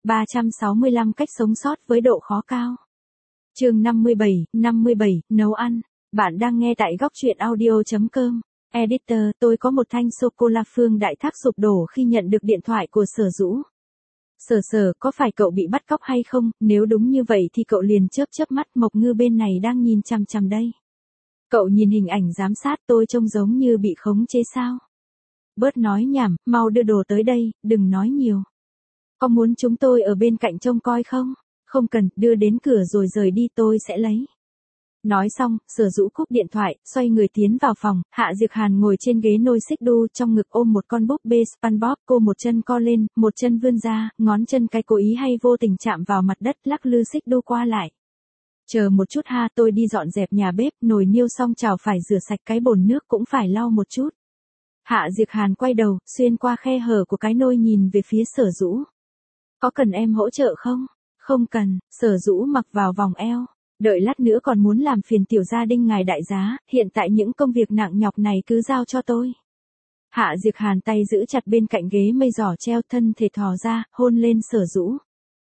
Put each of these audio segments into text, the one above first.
365 cách sống sót với độ khó cao. Chương 57, nấu ăn. Bạn đang nghe tại góc truyện audio.com. Editor, tôi có một thanh sô-cô-la Phương Đại Thác sụp đổ khi nhận được điện thoại của Sở Dũ. Sở, có phải cậu bị bắt cóc hay không? Nếu đúng như vậy thì cậu liền chớp mắt, Mộc Ngư bên này đang nhìn chằm chằm đây. Cậu nhìn hình ảnh giám sát tôi trông giống như bị khống chế sao? Bớt nói nhảm, mau đưa đồ tới đây, đừng nói nhiều. Có muốn chúng tôi ở bên cạnh trông coi không? Không cần, đưa đến cửa rồi rời đi tôi sẽ lấy. Nói xong, Sở Dũ cúp điện thoại, xoay người tiến vào phòng, Hạ Diệc Hàn ngồi trên ghế nôi xích đu trong ngực ôm một con búp bê SpongeBob, cô một chân co lên, một chân vươn ra, ngón chân cái cố ý hay vô tình chạm vào mặt đất lắc lư xích đu qua lại. Chờ một chút ha, tôi đi dọn dẹp nhà bếp, nồi niêu xong chảo phải rửa sạch, cái bồn nước cũng phải lau một chút. Hạ Diệc Hàn quay đầu, xuyên qua khe hở của cái nôi nhìn về phía Sở Dũ. Có cần em hỗ trợ không? Không cần, Sở Dũ mặc vào vòng eo. Đợi lát nữa còn muốn làm phiền tiểu gia đình ngài đại giá, hiện tại những công việc nặng nhọc này cứ giao cho tôi. Hạ Diệc Hàn tay giữ chặt bên cạnh ghế mây giỏ treo, thân thể thò ra, hôn lên Sở Dũ.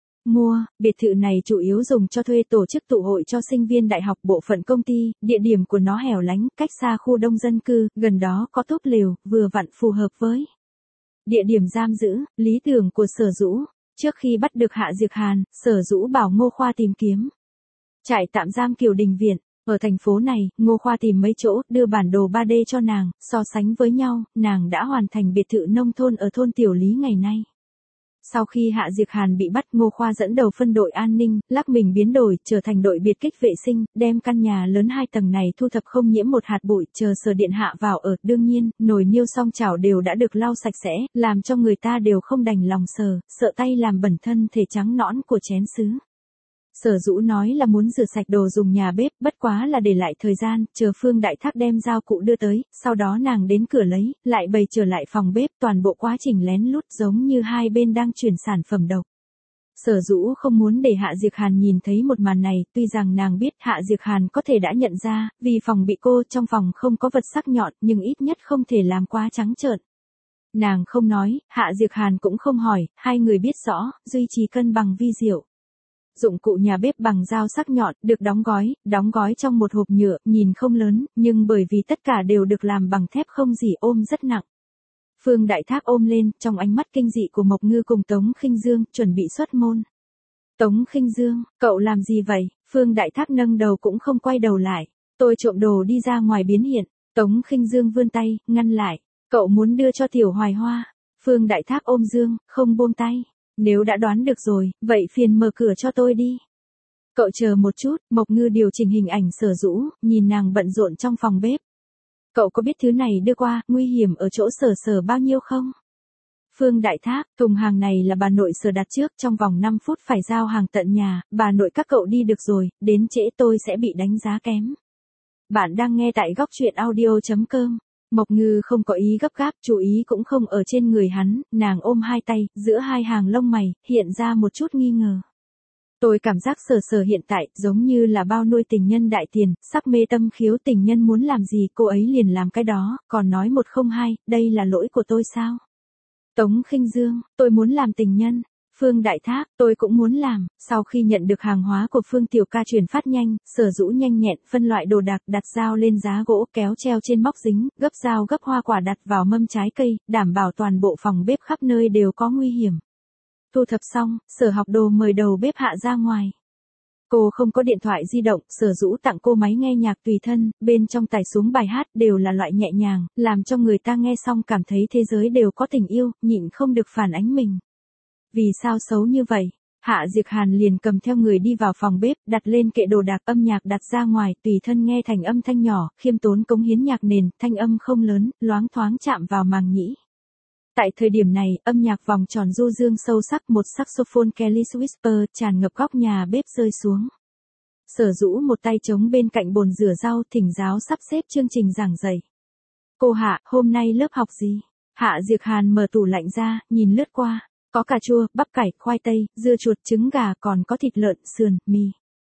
Biệt thự này chủ yếu dùng cho thuê tổ chức tụ hội cho sinh viên đại học, bộ phận công ty, địa điểm của nó hẻo lánh, cách xa khu đông dân cư, gần đó có túp lều, vừa vặn phù hợp với địa điểm giam giữ, lý tưởng của Sở Dũ. Trước khi bắt được Hạ Diệc Hàn, Sở Dũ bảo Ngô Khoa tìm kiếm trại tạm giam Kiều Đình Viện. Ở thành phố này, Ngô Khoa tìm mấy chỗ, đưa bản đồ 3D cho nàng, so sánh với nhau, nàng đã hoàn thành biệt thự nông thôn ở thôn Tiểu Lý ngày nay. Sau khi Hạ Diệc Hàn bị bắt, Ngô Khoa dẫn đầu phân đội an ninh, lắc mình biến đổi, trở thành đội biệt kích vệ sinh, đem căn nhà lớn 2 tầng này thu thập không nhiễm một hạt bụi, chờ Sở điện hạ vào ở. Đương nhiên, nồi niêu song chảo đều đã được lau sạch sẽ, làm cho người ta đều không đành lòng sợ tay làm bẩn thân thể trắng nõn của chén sứ. Sở Dũ nói là muốn rửa sạch đồ dùng nhà bếp, bất quá là để lại thời gian, chờ Phương Đại Thác đem dao cụ đưa tới, sau đó nàng đến cửa lấy, lại bày trở lại phòng bếp, toàn bộ quá trình lén lút giống như hai bên đang chuyển sản phẩm độc. Sở Dũ không muốn để Hạ Diệc Hàn nhìn thấy một màn này, tuy rằng nàng biết Hạ Diệc Hàn có thể đã nhận ra, vì phòng bị cô, trong phòng không có vật sắc nhọn, nhưng ít nhất không thể làm quá trắng trợn. Nàng không nói, Hạ Diệc Hàn cũng không hỏi, hai người biết rõ, duy trì cân bằng vi diệu. Dụng cụ nhà bếp bằng dao sắc nhọn, được đóng gói trong một hộp nhựa, nhìn không lớn, nhưng bởi vì tất cả đều được làm bằng thép không dỉ, ôm rất nặng. Phương Đại Thác ôm lên, trong ánh mắt kinh dị của Mộc Ngư cùng Tống Khinh Dương, chuẩn bị xuất môn. Tống Khinh Dương, cậu làm gì vậy? Phương Đại Thác nâng đầu cũng không quay đầu lại. Tôi trộm đồ đi ra ngoài biến hiện. Tống Khinh Dương vươn tay, ngăn lại. Cậu muốn đưa cho Tiểu Hoài Hoa. Phương Đại Thác ôm Dương, không buông tay. Nếu đã đoán được rồi, vậy phiền mở cửa cho tôi đi. Cậu chờ một chút, Mộc Ngư điều chỉnh hình ảnh Sở Dũ, nhìn nàng bận rộn trong phòng bếp. Cậu có biết thứ này đưa qua, nguy hiểm ở chỗ Sở bao nhiêu không? Phương Đại Thác, thùng hàng này là bà nội Sở đặt trước, trong vòng 5 phút phải giao hàng tận nhà, bà nội các cậu đi được rồi, đến trễ tôi sẽ bị đánh giá kém. Bạn đang nghe tại góc truyện audio.com. Mộc Ngư không có ý gấp gáp, chú ý cũng không ở trên người hắn, nàng ôm hai tay, giữa hai hàng lông mày, hiện ra một chút nghi ngờ. Tôi cảm giác Sở hiện tại, giống như là bao nuôi tình nhân đại tiền, sắc mê tâm khiếu, tình nhân muốn làm gì cô ấy liền làm cái đó, còn nói một không hai, đây là lỗi của tôi sao? Tống Khinh Dương, tôi muốn làm tình nhân. Phương Đại Thác, tôi cũng muốn làm. Sau khi nhận được hàng hóa của Phương Tiểu Ca chuyển phát nhanh, Sở Dũ nhanh nhẹn, phân loại đồ đạc, đặt dao lên giá gỗ, kéo treo trên móc dính, gấp dao gấp hoa quả đặt vào mâm trái cây, đảm bảo toàn bộ phòng bếp khắp nơi đều có nguy hiểm. Thu thập xong, Sở Học Đồ mời đầu bếp Hạ ra ngoài. Cô không có điện thoại di động, Sở Dũ tặng cô máy nghe nhạc tùy thân, bên trong tải xuống bài hát đều là loại nhẹ nhàng, làm cho người ta nghe xong cảm thấy thế giới đều có tình yêu, nhịn không được phản ánh mình. Vì sao xấu như vậy? Hạ Diệc Hàn liền cầm theo người đi vào phòng bếp, đặt lên kệ đồ đạc, âm nhạc đặt ra ngoài, tùy thân nghe thành âm thanh nhỏ, khiêm tốn cống hiến nhạc nền, thanh âm không lớn, loáng thoáng chạm vào màng nhĩ. Tại thời điểm này, âm nhạc vòng tròn du dương sâu sắc, một saxophone Kelly's Whisper tràn ngập góc nhà bếp rơi xuống. Sở Dũ một tay chống bên cạnh bồn rửa rau, thỉnh giáo sắp xếp chương trình giảng dạy. Cô Hạ, hôm nay lớp học gì? Hạ Diệc Hàn mở tủ lạnh ra, nhìn lướt qua. Có cà chua, bắp cải, khoai tây, dưa chuột, trứng gà, còn có thịt lợn, sườn, mì.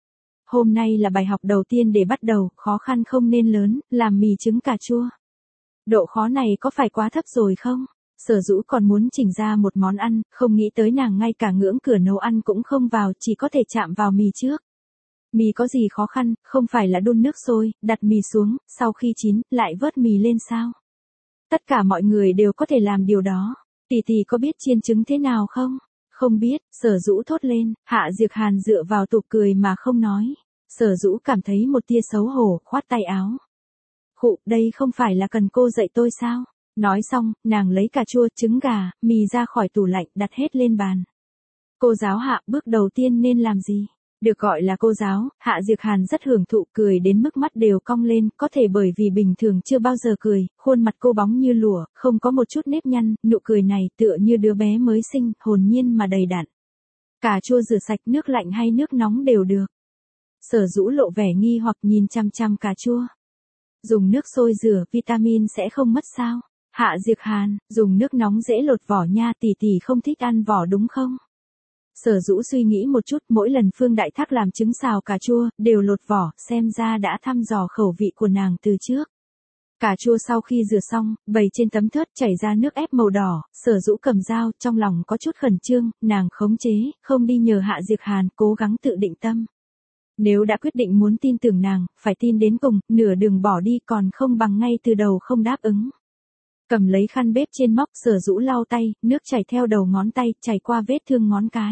Hôm nay là bài học đầu tiên để bắt đầu, khó khăn không nên lớn, làm mì trứng cà chua. Độ khó này có phải quá thấp rồi không? Sở Dũ còn muốn chỉnh ra một món ăn, không nghĩ tới nàng ngay cả ngưỡng cửa nấu ăn cũng không vào, chỉ có thể chạm vào mì trước. Mì có gì khó khăn, không phải là đun nước sôi, đặt mì xuống, sau khi chín, lại vớt mì lên sao? Tất cả mọi người đều có thể làm điều đó. Tỷ tỷ có biết chiên trứng thế nào không? Không biết, Sở Dũ thốt lên, Hạ Diệc Hàn dựa vào tủ cười mà không nói. Sở Dũ cảm thấy một tia xấu hổ, khoát tay áo. Khụ, đây không phải là cần cô dạy tôi sao? Nói xong, nàng lấy cà chua, trứng gà, mì ra khỏi tủ lạnh, đặt hết lên bàn. Cô giáo Hạ, bước đầu tiên nên làm gì? Được gọi là cô giáo, Hạ Diệc Hàn rất hưởng thụ, cười đến mức mắt đều cong lên, có thể bởi vì bình thường chưa bao giờ cười, khuôn mặt cô bóng như lụa, không có một chút nếp nhăn, nụ cười này tựa như đứa bé mới sinh, hồn nhiên mà đầy đặn. Cà chua rửa sạch, nước lạnh hay nước nóng đều được. Sở Dũ lộ vẻ nghi hoặc nhìn chăm chăm cà chua. Dùng nước sôi rửa, vitamin sẽ không mất sao? Hạ Diệc Hàn, dùng nước nóng dễ lột vỏ nha, tỷ tỷ không thích ăn vỏ đúng không? Sở Dũ suy nghĩ một chút, mỗi lần Phương Đại Thác làm trứng xào cà chua, đều lột vỏ, xem ra đã thăm dò khẩu vị của nàng từ trước. Cà chua sau khi rửa xong, bày trên tấm thớt chảy ra nước ép màu đỏ, Sở Dũ cầm dao, trong lòng có chút khẩn trương, nàng khống chế, không đi nhờ Hạ Diệc Hàn, cố gắng tự định tâm. Nếu đã quyết định muốn tin tưởng nàng, phải tin đến cùng, nửa đường bỏ đi còn không bằng ngay từ đầu không đáp ứng. Cầm lấy khăn bếp trên móc, Sở Dũ lau tay, nước chảy theo đầu ngón tay, chảy qua vết thương ngón cái.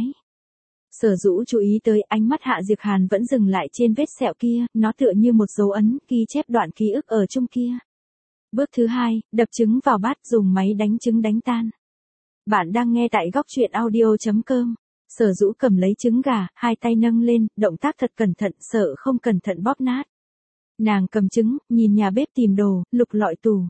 Sở Dũ chú ý tới ánh mắt Hạ Diệc Hàn vẫn dừng lại trên vết sẹo kia, nó tựa như một dấu ấn, ghi chép đoạn ký ức ở chung kia. Bước thứ 2, đập trứng vào bát, dùng máy đánh trứng đánh tan. Bạn đang nghe tại góc truyện audio.com. Sở Dũ cầm lấy trứng gà, hai tay nâng lên, động tác thật cẩn thận, sợ không cẩn thận bóp nát. Nàng cầm trứng, nhìn nhà bếp tìm đồ, lục lọi tủ.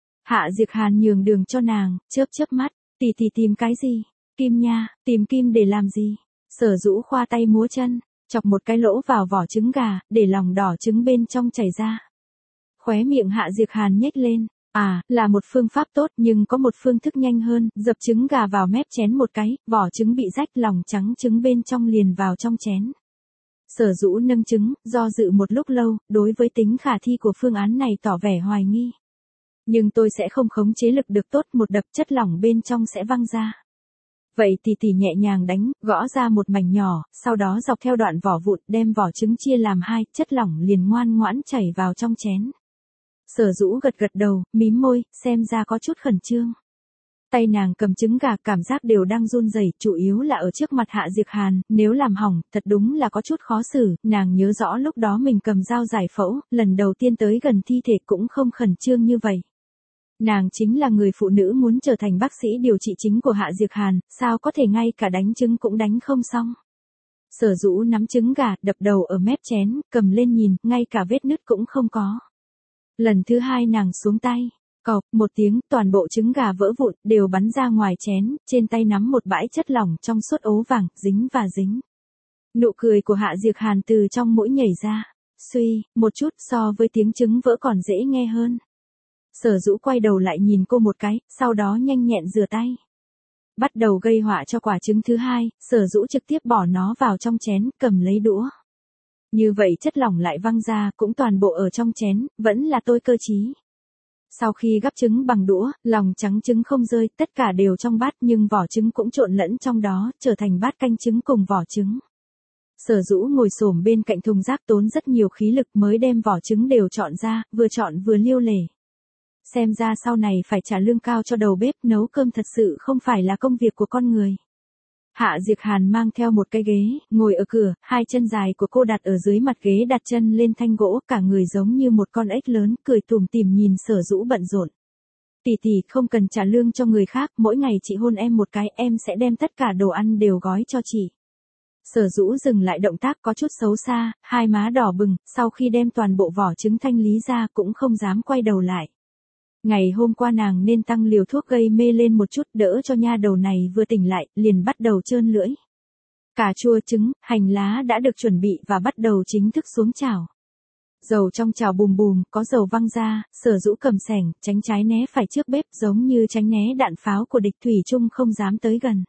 Hạ Diệc Hàn nhường đường cho nàng, chớp chớp mắt, tỷ tỷ tìm cái gì? Kim nha, tìm kim để làm gì? Sở Dũ khoa tay múa chân, chọc một cái lỗ vào vỏ trứng gà, để lòng đỏ trứng bên trong chảy ra. Khóe miệng Hạ Diệc Hàn nhếch lên, là một phương pháp tốt nhưng có một phương thức nhanh hơn, dập trứng gà vào mép chén một cái, vỏ trứng bị rách, lòng trắng trứng bên trong liền vào trong chén. Sở Dũ nâng trứng, do dự một lúc lâu, đối với tính khả thi của phương án này tỏ vẻ hoài nghi. Nhưng tôi sẽ không khống chế lực được tốt, một đập chất lỏng bên trong sẽ văng ra. Vậy tỷ tỷ nhẹ nhàng đánh, gõ ra một mảnh nhỏ, sau đó dọc theo đoạn vỏ vụn, đem vỏ trứng chia làm hai, chất lỏng liền ngoan ngoãn chảy vào trong chén. Sở Dũ gật gật đầu, mím môi, xem ra có chút khẩn trương. Tay nàng cầm trứng gà, cảm giác đều đang run rẩy, chủ yếu là ở trước mặt Hạ Diệc Hàn, nếu làm hỏng, thật đúng là có chút khó xử, nàng nhớ rõ lúc đó mình cầm dao giải phẫu, lần đầu tiên tới gần thi thể cũng không khẩn trương như vậy. Nàng chính là người phụ nữ muốn trở thành bác sĩ điều trị chính của Hạ Diệc Hàn, sao có thể ngay cả đánh trứng cũng đánh không xong. Sở Dũ nắm trứng gà, đập đầu ở mép chén, cầm lên nhìn, ngay cả vết nứt cũng không có. Lần thứ 2 nàng xuống tay, cọp, một tiếng, toàn bộ trứng gà vỡ vụn, đều bắn ra ngoài chén, trên tay nắm một bãi chất lỏng trong suốt ố vàng, dính và dính. Nụ cười của Hạ Diệc Hàn từ trong mũi nhảy ra, suy, một chút so với tiếng trứng vỡ còn dễ nghe hơn. Sở Dũ quay đầu lại nhìn cô một cái, sau đó nhanh nhẹn rửa tay. Bắt đầu gây họa cho quả trứng thứ 2, Sở Dũ trực tiếp bỏ nó vào trong chén, cầm lấy đũa. Như vậy chất lỏng lại văng ra, cũng toàn bộ ở trong chén, vẫn là tôi cơ trí. Sau khi gắp trứng bằng đũa, lòng trắng trứng không rơi, tất cả đều trong bát nhưng vỏ trứng cũng trộn lẫn trong đó, trở thành bát canh trứng cùng vỏ trứng. Sở Dũ ngồi xổm bên cạnh thùng rác tốn rất nhiều khí lực mới đem vỏ trứng đều chọn ra, vừa chọn vừa liêu lể. Xem ra sau này phải trả lương cao cho đầu bếp, nấu cơm thật sự không phải là công việc của con người. Hạ Diệc Hàn mang theo một cái ghế, ngồi ở cửa, hai chân dài của cô đặt ở dưới mặt ghế, đặt chân lên thanh gỗ, cả người giống như một con ếch lớn, cười tủm tỉm nhìn Sở Dũ bận rộn. Tỷ tỷ, không cần trả lương cho người khác, mỗi ngày chị hôn em một cái, em sẽ đem tất cả đồ ăn đều gói cho chị. Sở Dũ dừng lại động tác có chút xấu xa, hai má đỏ bừng, sau khi đem toàn bộ vỏ trứng thanh lý ra cũng không dám quay đầu lại. Ngày hôm qua nàng nên tăng liều thuốc gây mê lên một chút, đỡ cho nha đầu này vừa tỉnh lại, liền bắt đầu trơn lưỡi. Cà chua, trứng, hành lá đã được chuẩn bị và bắt đầu chính thức xuống chảo. Dầu trong chảo bùm bùm, có dầu văng ra, Sở Dũ cầm xẻng, tránh trái né phải trước bếp, giống như tránh né đạn pháo của địch, thủy chung không dám tới gần.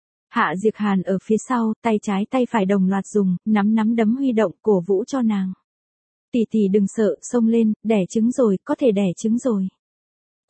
Hạ Diệc Hàn ở phía sau, tay trái tay phải đồng loạt dùng, nắm đấm huy động, cổ vũ cho nàng. Tỷ tỷ đừng sợ, xông lên, đẻ trứng rồi, có thể đẻ trứng rồi.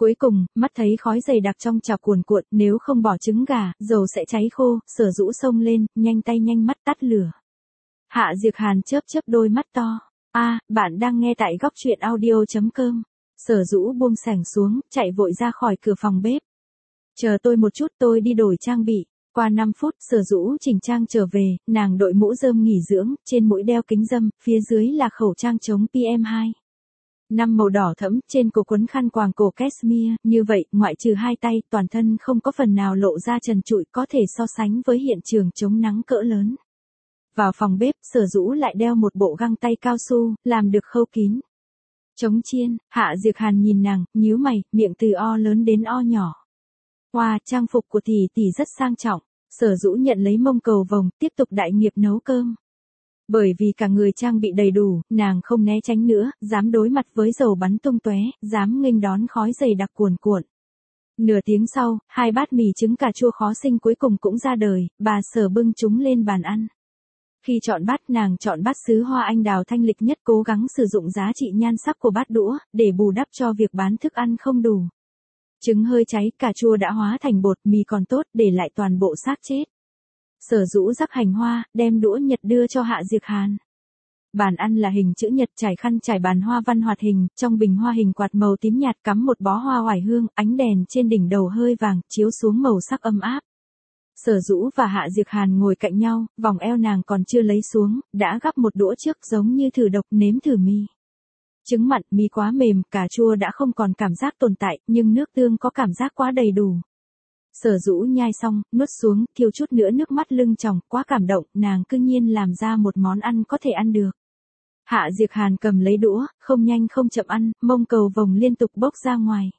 Cuối cùng, mắt thấy khói dày đặc trong chảo cuồn cuộn, nếu không bỏ trứng gà, dầu sẽ cháy khô, Sở Dũ xông lên, nhanh tay nhanh mắt tắt lửa. Hạ Diệc Hàn chớp chớp đôi mắt to. Bạn đang nghe tại góc truyện audio.com. Sở Dũ buông sảnh xuống, chạy vội ra khỏi cửa phòng bếp. Chờ tôi một chút, tôi đi đổi trang bị. Qua 5 phút, Sở Dũ chỉnh trang trở về, nàng đội mũ rơm nghỉ dưỡng, trên mũi đeo kính râm, phía dưới là khẩu trang chống PM2. 5 màu đỏ thẫm, trên cổ quấn khăn quàng cổ cashmere, như vậy, ngoại trừ hai tay, toàn thân không có phần nào lộ ra trần trụi, có thể so sánh với hiện trường chống nắng cỡ lớn. Vào phòng bếp, Sở Dũ lại đeo một bộ găng tay cao su, làm được khâu kín. Trống chiên, Hạ Diệc Hàn nhìn nàng, nhíu mày, miệng từ O lớn đến O nhỏ. Wow, trang phục của tỷ tỷ rất sang trọng. Sở Dũ nhận lấy mông cầu vồng, tiếp tục đại nghiệp nấu cơm. Bởi vì cả người trang bị đầy đủ, nàng không né tránh nữa, dám đối mặt với dầu bắn tung tóe, dám nghênh đón khói dày đặc cuồn cuộn. Nửa tiếng sau, 2 bát mì trứng cà chua khó sinh cuối cùng cũng ra đời, bà Sở bưng chúng lên bàn ăn. Khi chọn bát, nàng chọn bát sứ hoa anh đào thanh lịch nhất, cố gắng sử dụng giá trị nhan sắc của bát đũa, để bù đắp cho việc bán thức ăn không đủ. Trứng hơi cháy, cà chua đã hóa thành bột, mì còn tốt, để lại toàn bộ xác chết. Sở Dũ rắc hành hoa, đem đũa nhật đưa cho Hạ Diệc Hàn. Bàn ăn là hình chữ nhật, trải khăn trải bàn hoa văn hoạt hình, trong bình hoa hình quạt màu tím nhạt cắm một bó hoa oải hương, ánh đèn trên đỉnh đầu hơi vàng, chiếu xuống màu sắc ấm áp. Sở Dũ và Hạ Diệc Hàn ngồi cạnh nhau, vòng eo nàng còn chưa lấy xuống, đã gắp một đũa trước giống như thử độc, nếm thử mì. Trứng mặn, mì quá mềm, cà chua đã không còn cảm giác tồn tại, nhưng nước tương có cảm giác quá đầy đủ. Sở Dũ nhai xong, nuốt xuống, thiếu chút nữa nước mắt lưng tròng, quá cảm động, nàng cư nhiên làm ra một món ăn có thể ăn được. Hạ Diệc Hàn cầm lấy đũa, không nhanh không chậm ăn, mông cầu vồng liên tục bốc ra ngoài.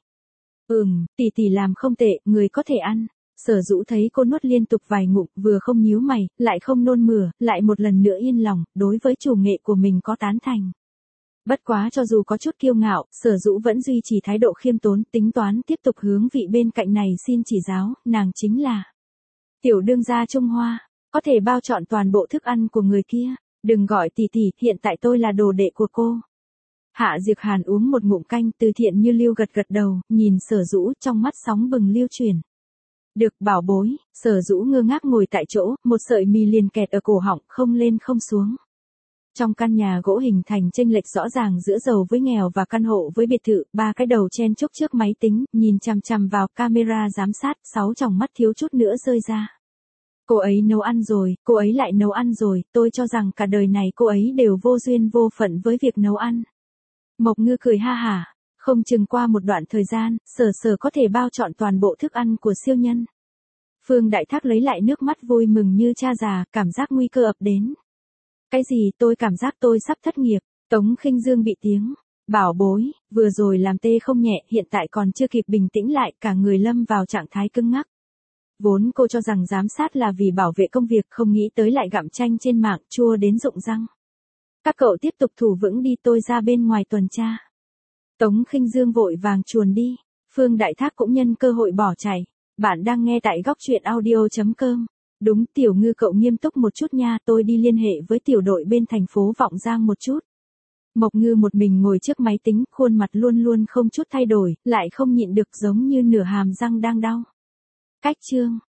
Tỷ tỷ làm không tệ, người có thể ăn. Sở Dũ thấy cô nuốt liên tục vài ngụm, vừa không nhíu mày, lại không nôn mửa, lại một lần nữa yên lòng, đối với chủ nghệ của mình có tán thành. Bất quá cho dù có chút kiêu ngạo, Sở Dũ vẫn duy trì thái độ khiêm tốn, tính toán tiếp tục hướng vị bên cạnh này xin chỉ giáo, nàng chính là tiểu đương gia Trung Hoa, có thể bao trọn toàn bộ thức ăn của người kia, đừng gọi tỷ tỷ, hiện tại tôi là đồ đệ của cô. Hạ Diệc Hàn uống một ngụm canh, Từ Thiện Như Lưu gật gật đầu, nhìn Sở Dũ trong mắt sóng bừng lưu chuyển. Được, bảo bối. Sở Dũ ngơ ngác ngồi tại chỗ, một sợi mì liền kẹt ở cổ họng, không lên không xuống. Trong căn nhà gỗ hình thành chênh lệch rõ ràng giữa giàu với nghèo và căn hộ với biệt thự, 3 cái đầu chen chúc trước máy tính, nhìn chằm chằm vào camera giám sát, 6 tròng mắt thiếu chút nữa rơi ra. Cô ấy nấu ăn rồi, cô ấy lại nấu ăn rồi, tôi cho rằng cả đời này cô ấy đều vô duyên vô phận với việc nấu ăn. Mộc Ngư cười ha hả, không chừng qua một đoạn thời gian, Sở có thể bao trọn toàn bộ thức ăn của siêu nhân. Phương Đại Thác lấy lại nước mắt vui mừng như cha già, cảm giác nguy cơ ập đến. Cái gì, tôi cảm giác tôi sắp thất nghiệp. Tống Khinh Dương bị tiếng. Bảo bối, vừa rồi làm tê không nhẹ, hiện tại còn chưa kịp bình tĩnh lại, cả người lâm vào trạng thái cứng ngắc. Vốn cô cho rằng giám sát là vì bảo vệ công việc, không nghĩ tới lại gặm tranh trên mạng, chua đến rụng răng. Các cậu tiếp tục thủ vững đi, tôi ra bên ngoài tuần tra. Tống Khinh Dương vội vàng chuồn đi. Phương Đại Thác cũng nhân cơ hội bỏ chạy. Bạn đang nghe tại góc truyện audio.com. Đúng, Tiểu Ngư cậu nghiêm túc một chút nha, tôi đi liên hệ với tiểu đội bên thành phố Vọng Giang một chút. Mộc Ngư một mình ngồi trước máy tính, khuôn mặt luôn luôn không chút thay đổi, lại không nhịn được giống như nửa hàm răng đang đau. Cách chương.